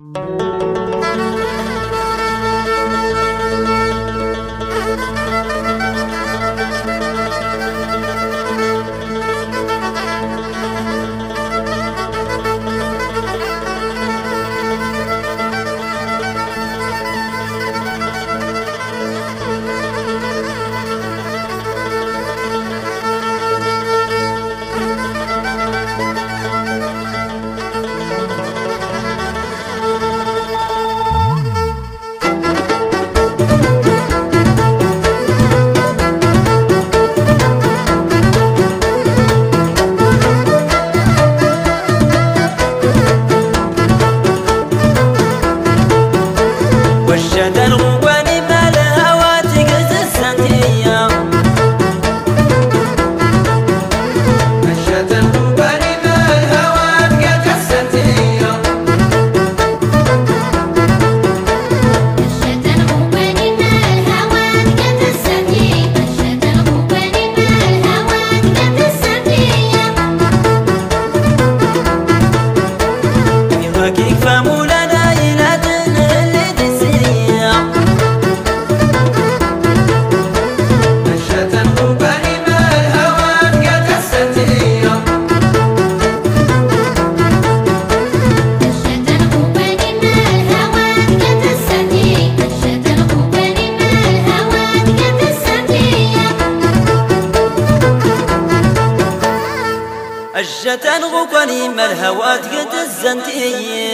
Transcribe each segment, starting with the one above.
أجة غقني ما الهوى تقد الزنتية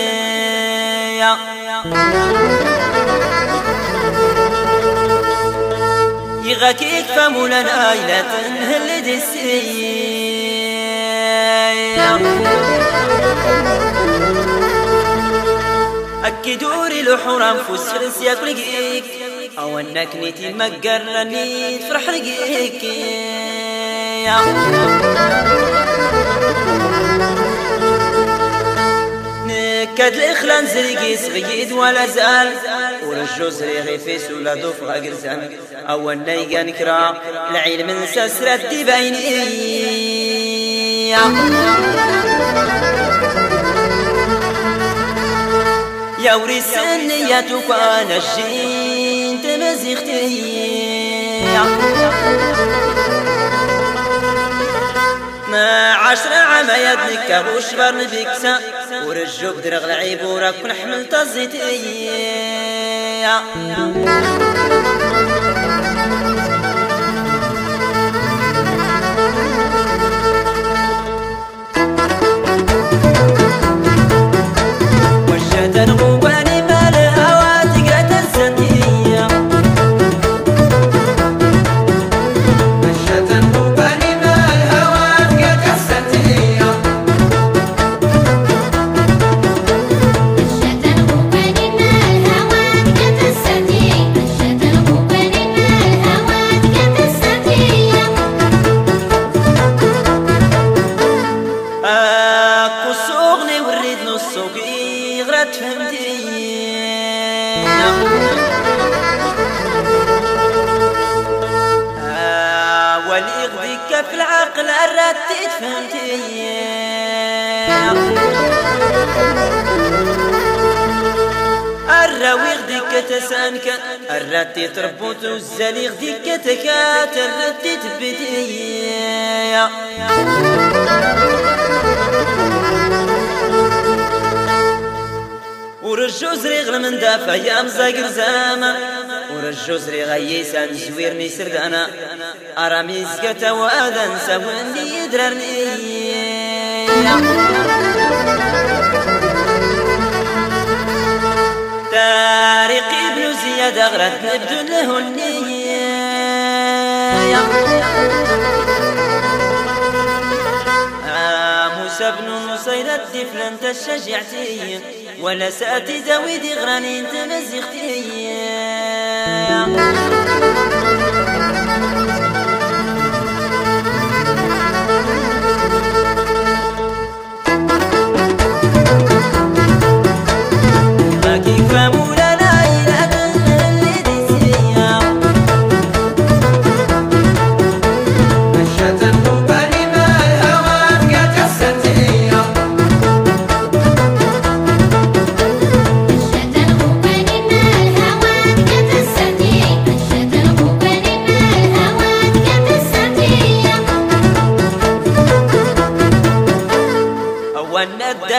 يغاكيك فمولا آيلة تنهل دسية أكدوري لحرام فسرس يقلقيك أو أنك نيتي مقرني تفرح رقيك نكد الإخلان زرقي صغيد ولا زال ورجوز ريغي فيس ولا ضوف غاقرزان أول نيقا نكرا العلم نسسرت دي بيني يا وريس النياتك وانا الجين تمزيختي ما 10 عام يدنك وشبر بكسا ورجوك درغ العيب وراك نحمل تزيتي والإغذيك في العقل الرتيت فهمتي الراوي غديك تسانك الرتي تربوت والزلي غديك تكات الرتي تبتي ورجوز ريغل من دافع يا مزاقر زاما ورجوز ريغيسان زويرني سردانا أرامي زكتا وآذان سواني يدررني تاريخ ابن زياد أغرد نبدو له النية موسى بن نصير الدفل انت الشجعتي ولا سأتي داويد غراني انت مزيختي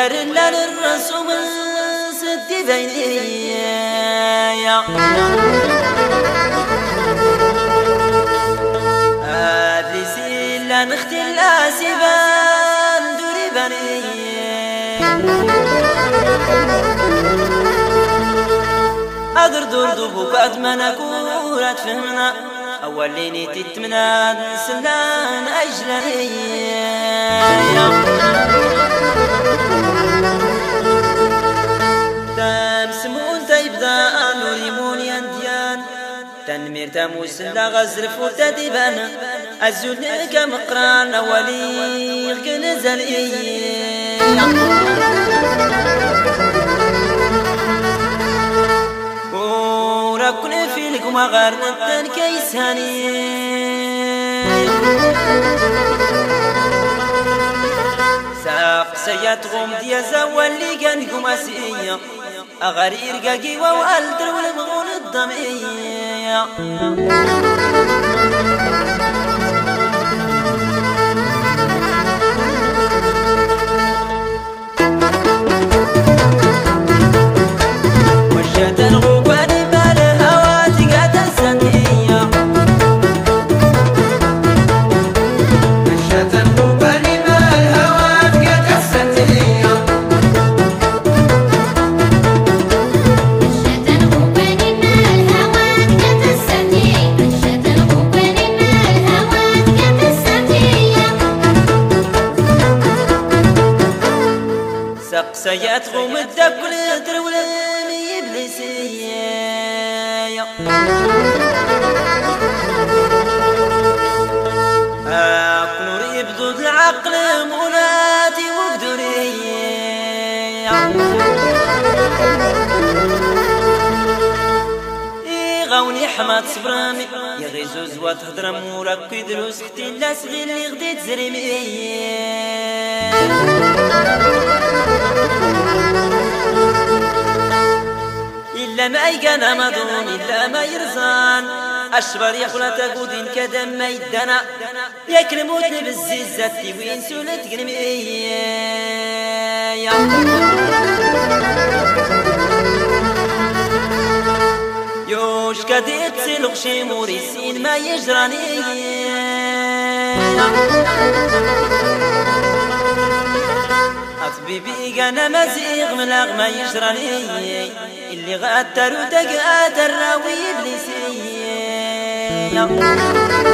ولر للرسوم سد بيني أبليسي لا نختي الأسبان دوري بني أقر دور دوبوك أدمنا كورات فهمنا أول ليني تتمنى سلان أجلني تمسمون تيبدا نوريمون ينديان تنمير تموس لا غزرف وتدبان الزلك مقران أولي غنزلي وركن في لكم غارنا كيساني ساق سياتهم ديا زوال اللي كانكم اسئية أغاري إرقاقي ووالدر والمغون الضمئية سياتهم الدكل ترولم إبليسية أكل يبدود العقل مولاتي وقدرية يغوني حماد صبرامي يغيزو زوات هضرم وراك يدروس ختي لا صغير اللي غديت زريمية إلا ما يقنا مظلوم إلا ما يرزان أشبر يخلا تقودين كدم ما يدنا يكلموتني بالزيزة وين سولت قلمية يوش كديت سلق شي موريسين ما يجراني حبيبي أنا مزيغ ملاغ ما يجراني اللي غاتر ودق راوي إبليسي